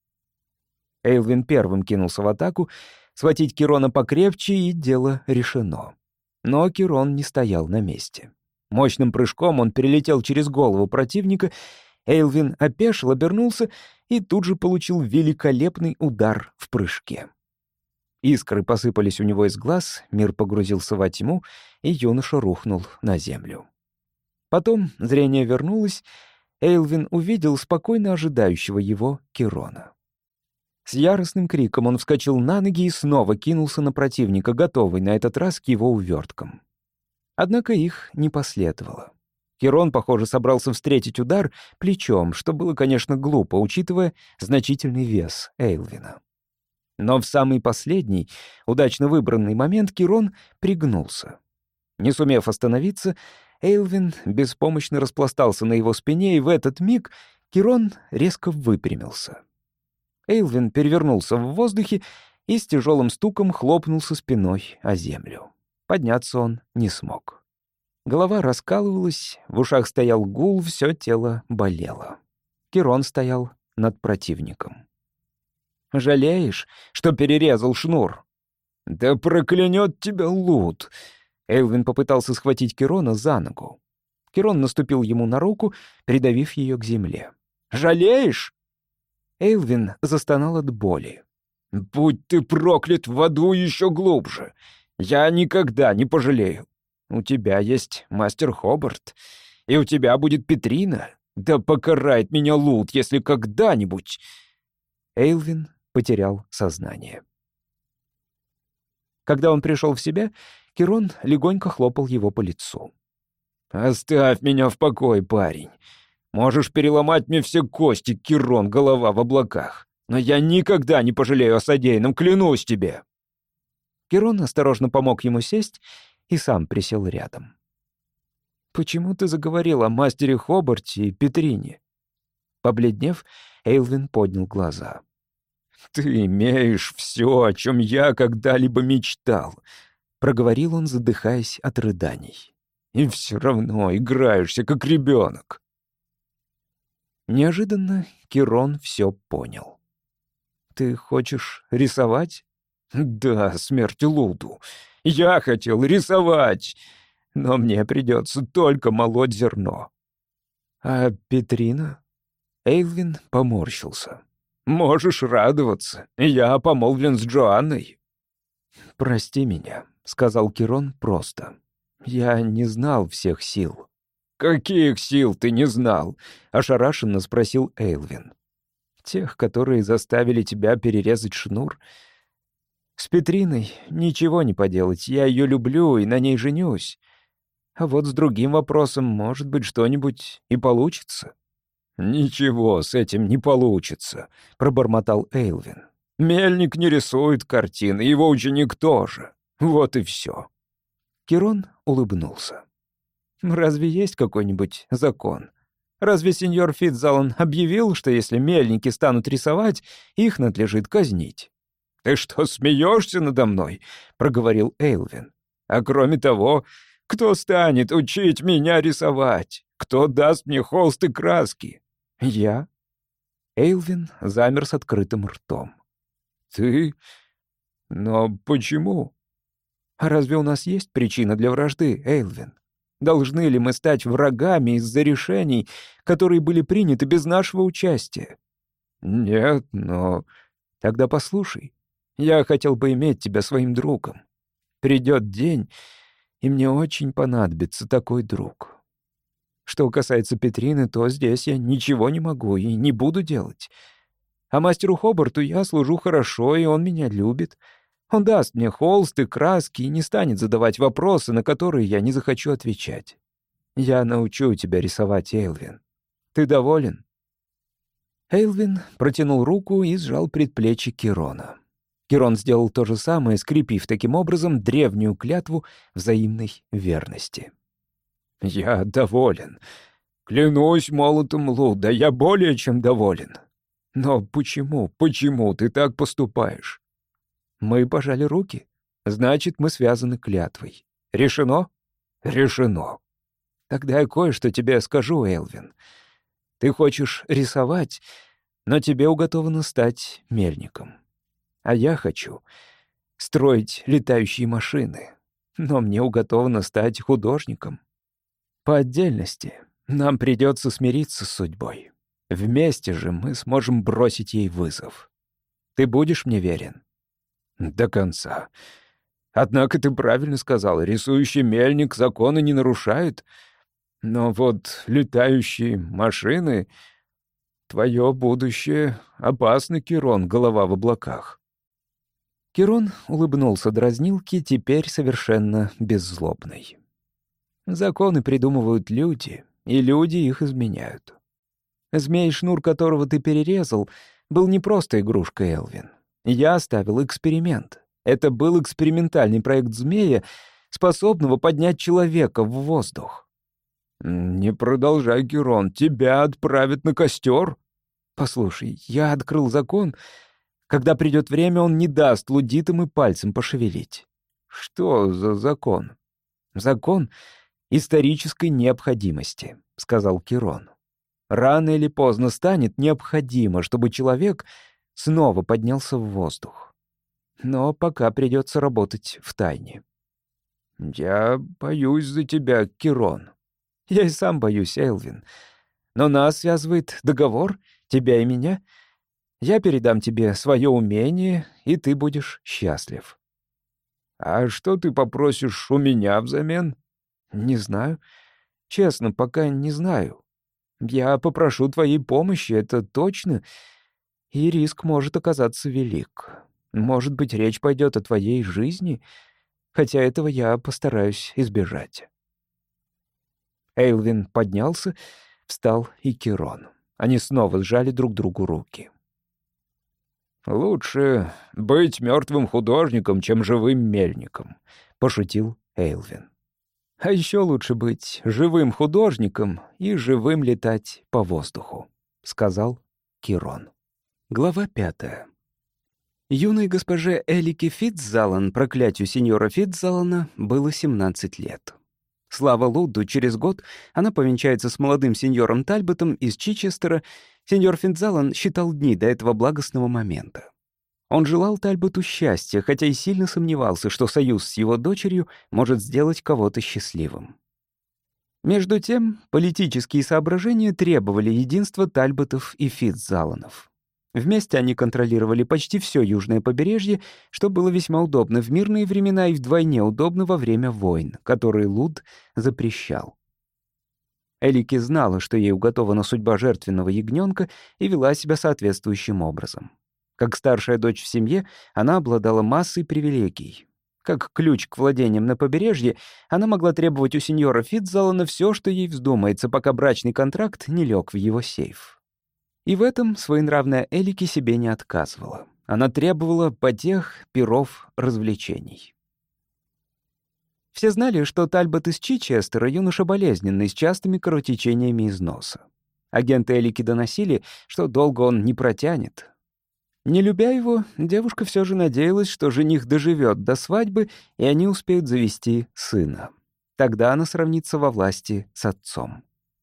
Эйлвин первым кинулся в атаку, схватить Кирона покрепче, и дело решено. Но Кирон не стоял на месте. Мощным прыжком он перелетел через голову противника. Эйлвин опешил, обернулся и тут же получил великолепный удар в прыжке. Искры посыпались у него из глаз, мир погрузился во тьму, и юноша рухнул на землю. Потом зрение вернулось. Эйлвин увидел спокойно ожидающего его Кирона. С яростным криком он вскочил на ноги и снова кинулся на противника, готовый на этот раз к его уверткам. Однако их не последовало. Кирон, похоже, собрался встретить удар плечом, что было, конечно, глупо, учитывая значительный вес Эйлвина. Но в самый последний, удачно выбранный момент Кирон пригнулся. Не сумев остановиться, Эйлвин беспомощно распластался на его спине, и в этот миг Кирон резко выпрямился. Эйлвин перевернулся в воздухе и с тяжелым стуком хлопнулся спиной о землю. Подняться он не смог. Голова раскалывалась, в ушах стоял гул, все тело болело. Кирон стоял над противником. «Жалеешь, что перерезал шнур?» «Да проклянет тебя Лут!» Эйлвин попытался схватить Кирона за ногу. Кирон наступил ему на руку, придавив ее к земле. «Жалеешь?» Эйлвин застонал от боли. «Будь ты проклят в аду еще глубже! Я никогда не пожалею. У тебя есть мастер Хобарт, и у тебя будет Петрина. Да покарает меня Лут, если когда-нибудь...» Эйлвин потерял сознание. Когда он пришел в себя, Кирон легонько хлопал его по лицу. «Оставь меня в покое, парень. Можешь переломать мне все кости, Кирон, голова в облаках. Но я никогда не пожалею о содеянном, клянусь тебе». Кирон осторожно помог ему сесть и сам присел рядом. «Почему ты заговорил о мастере Хобарте и Петрине?» Побледнев, Эйлвин поднял глаза. «Ты имеешь все, о чем я когда-либо мечтал», — проговорил он, задыхаясь от рыданий. «И все равно играешься, как ребенок». Неожиданно Кирон все понял. «Ты хочешь рисовать?» «Да, смерть Луду. Я хотел рисовать, но мне придется только молоть зерно». «А Петрина?» Эйлвин поморщился. «Можешь радоваться. Я помолвлен с Джоанной». «Прости меня», — сказал Кирон просто. «Я не знал всех сил». «Каких сил ты не знал?» — ошарашенно спросил Эйлвин. «Тех, которые заставили тебя перерезать шнур. С Петриной ничего не поделать, я ее люблю и на ней женюсь. А вот с другим вопросом, может быть, что-нибудь и получится». «Ничего с этим не получится», — пробормотал Эйлвин. «Мельник не рисует картины, его ученик тоже. Вот и все». Кирон улыбнулся. «Разве есть какой-нибудь закон? Разве сеньор Фитзалан объявил, что если мельники станут рисовать, их надлежит казнить?» «Ты что, смеешься надо мной?» — проговорил Эйлвин. «А кроме того, кто станет учить меня рисовать? Кто даст мне холст и краски?» «Я?» Эйлвин замер с открытым ртом. «Ты? Но почему?» «А разве у нас есть причина для вражды, Эйлвин? Должны ли мы стать врагами из-за решений, которые были приняты без нашего участия?» «Нет, но...» «Тогда послушай. Я хотел бы иметь тебя своим другом. Придет день, И мне очень понадобится такой друг. Что касается Петрины, то здесь я ничего не могу и не буду делать. А мастеру Хобарту я служу хорошо, и он меня любит. Он даст мне холст и краски и не станет задавать вопросы, на которые я не захочу отвечать. Я научу тебя рисовать, Эйлвин. Ты доволен?» Эйлвин протянул руку и сжал предплечье Кирона. Кирон сделал то же самое, скрепив таким образом древнюю клятву взаимной верности. «Я доволен. Клянусь молотом Луда, я более чем доволен. Но почему, почему ты так поступаешь?» Мы пожали руки. Значит, мы связаны клятвой. Решено? Решено. Тогда я кое-что тебе скажу, Элвин. Ты хочешь рисовать, но тебе уготовано стать мельником. А я хочу строить летающие машины, но мне уготовано стать художником. По отдельности нам придется смириться с судьбой. Вместе же мы сможем бросить ей вызов. Ты будешь мне верен? До конца. Однако ты правильно сказал, рисующий мельник законы не нарушает. Но вот летающие машины... Твое будущее опасно, Кирон, голова в облаках. Кирон улыбнулся дразнилке, теперь совершенно беззлобный. Законы придумывают люди, и люди их изменяют. Змей, шнур которого ты перерезал, был не просто игрушкой, Элвин. Я оставил эксперимент. Это был экспериментальный проект змея, способного поднять человека в воздух. «Не продолжай, Кирон, тебя отправят на костер». «Послушай, я открыл закон. Когда придет время, он не даст лудитам и пальцем пошевелить». «Что за закон?» «Закон исторической необходимости», — сказал Кирон. «Рано или поздно станет необходимо, чтобы человек снова поднялся в воздух. Но пока придется работать в тайне». «Я боюсь за тебя, Кирон». «Я и сам боюсь, Элвин. Но нас связывает договор, тебя и меня. Я передам тебе свое умение, и ты будешь счастлив». «А что ты попросишь у меня взамен?» «Не знаю. Честно, пока не знаю. Я попрошу твоей помощи, это точно, и риск может оказаться велик. Может быть, речь пойдет о твоей жизни, хотя этого я постараюсь избежать». Эйлвин поднялся, встал и Кирон. Они снова сжали друг другу руки. «Лучше быть мертвым художником, чем живым мельником», — пошутил Эйлвин. «А еще лучше быть живым художником и живым летать по воздуху», — сказал Кирон. Глава пятая. Юной госпоже Элике Фитцзалан, проклятию сеньора Фитцзалана, было семнадцать лет. Слава Лудду, через год она повенчается с молодым сеньором Тальботом из Чичестера. Сеньор Фитцзалан считал дни до этого благостного момента. Он желал Тальботу счастья, хотя и сильно сомневался, что союз с его дочерью может сделать кого-то счастливым. Между тем, политические соображения требовали единства Тальботов и Фитцзаланов. Вместе они контролировали почти все южное побережье, что было весьма удобно в мирные времена и вдвойне удобно во время войн, которые Луд запрещал. Элике знала, что ей уготована судьба жертвенного ягненка, и вела себя соответствующим образом. Как старшая дочь в семье, она обладала массой привилегий. Как ключ к владениям на побережье, она могла требовать у сеньора Фитцзалана все, что ей вздумается, пока брачный контракт не лег в его сейф. И в этом своенравная Элике себе не отказывала. Она требовала потех, пиров, развлечений. Все знали, что Тальбот из Чичестера юноша болезненный, с частыми кровотечениями из носа. Агенты Элики доносили, что долго он не протянет. Не любя его, девушка все же надеялась, что жених доживет до свадьбы, и они успеют завести сына. Тогда она сравнится во власти с отцом.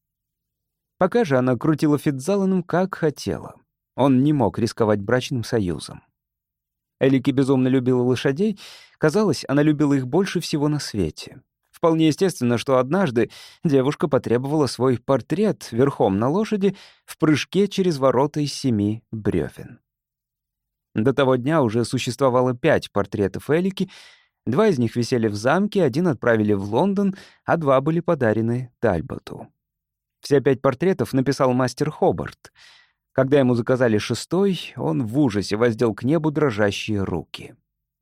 Пока же она крутила Фитцзаланом как хотела. Он не мог рисковать брачным союзом. Элике безумно любила лошадей. Казалось, она любила их больше всего на свете. Вполне естественно, что однажды девушка потребовала свой портрет верхом на лошади в прыжке через ворота из семи бревен. До того дня уже существовало пять портретов Элики. Два из них висели в замке, один отправили в Лондон, а два были подарены Тальботу. Все пять портретов написал мастер Хобарт. Когда ему заказали шестой, он в ужасе воздел к небу дрожащие руки.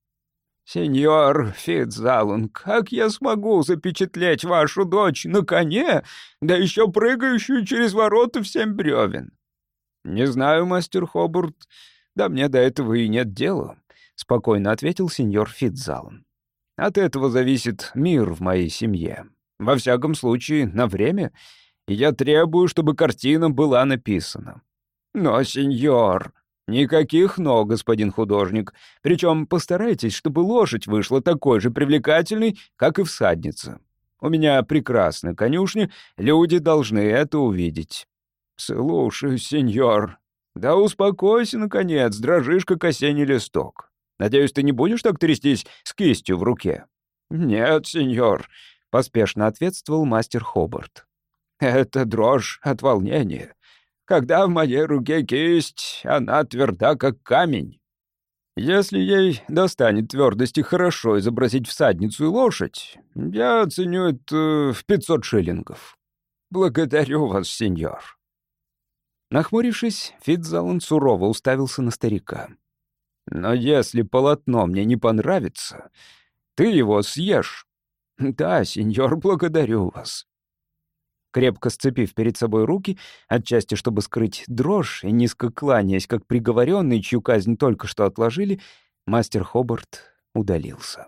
«Сеньор Фитзалон, как я смогу запечатлеть вашу дочь на коне, да еще прыгающую через ворота в семь бревен?» «Не знаю, мастер Хобарт, да мне до этого и нет дела», — спокойно ответил сеньор Фитзалон. «От этого зависит мир в моей семье. Во всяком случае, на время, и я требую, чтобы картина была написана». «Но, сеньор...» «Никаких «но», господин художник. Причем постарайтесь, чтобы лошадь вышла такой же привлекательной, как и всадница. У меня прекрасная конюшня, люди должны это увидеть». «Слушаю, сеньор. Да успокойся, наконец, дрожишь, как осенний листок. Надеюсь, ты не будешь так трястись с кистью в руке?» «Нет, сеньор», — поспешно ответствовал мастер Хобарт. «Это дрожь от волнения. Когда в моей руке кисть, она тверда, как камень. Если ей достанет твердости хорошо изобразить всадницу и лошадь, я оценю это в пятьсот шиллингов. Благодарю вас, сеньор». Нахмурившись, Фитзалон сурово уставился на старика. «Но если полотно мне не понравится, ты его съешь». «Да, сеньор, благодарю вас». Крепко сцепив перед собой руки, отчасти чтобы скрыть дрожь, и низко кланяясь, как приговоренный, чью казнь только что отложили, мастер Хобарт удалился.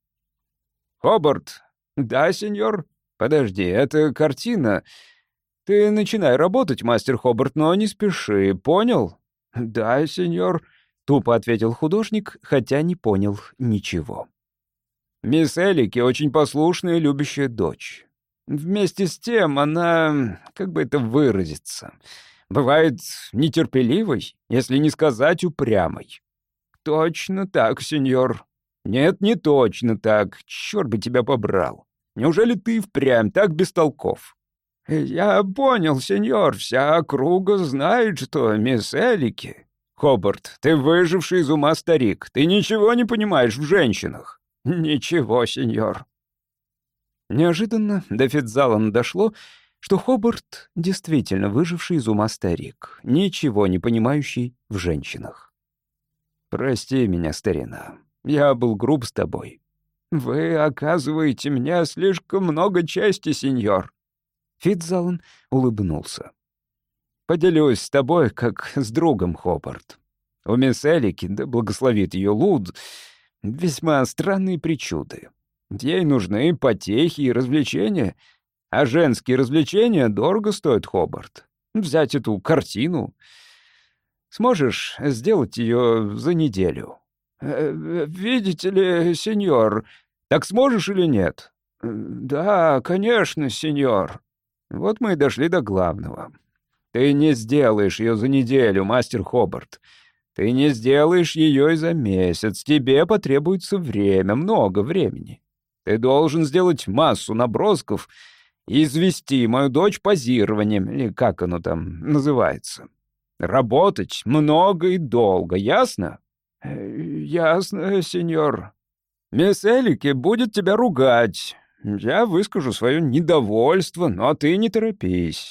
«Хобарт!» «Да, сеньор?» «Подожди, это картина. Ты начинай работать, мастер Хобарт, но не спеши, понял?» «Да, сеньор», — тупо ответил художник, хотя не понял ничего. «Мисс Элики очень послушная и любящая дочь. Вместе с тем она, как бы это выразиться, бывает нетерпеливой, если не сказать упрямой». «Точно так, сеньор». «Нет, не точно так. Черт бы тебя побрал. Неужели ты впрямь так бестолков?» «Я понял, сеньор. Вся округа знает, что мисс Элики...» «Хобарт, ты выживший из ума старик. Ты ничего не понимаешь в женщинах». «Ничего, сеньор». Неожиданно до Фитзалона дошло, что Хобарт действительно выживший из ума старик, ничего не понимающий в женщинах. «Прости меня, старина. Я был груб с тобой». «Вы оказываете мне слишком много чести, сеньор». Фитзалон улыбнулся. «Поделюсь с тобой, как с другом, Хобарт. У мисс Элики, да благословит ее Луд, весьма странные причуды. Ей нужны потехи и развлечения, а женские развлечения дорого стоят, Хобарт. Взять эту картину. Сможешь сделать ее за неделю?» э, «Видите ли, сеньор, так сможешь или нет?» «Да, конечно, сеньор». «Вот мы и дошли до главного. Ты не сделаешь ее за неделю, мастер Хобарт. Ты не сделаешь ее и за месяц. Тебе потребуется время, много времени. Ты должен сделать массу набросков и извести мою дочь позированием, или как оно там называется. Работать много и долго, ясно?» «Ясно, сеньор». «Мисс Элики будет тебя ругать. Я выскажу свое недовольство, но ты не торопись.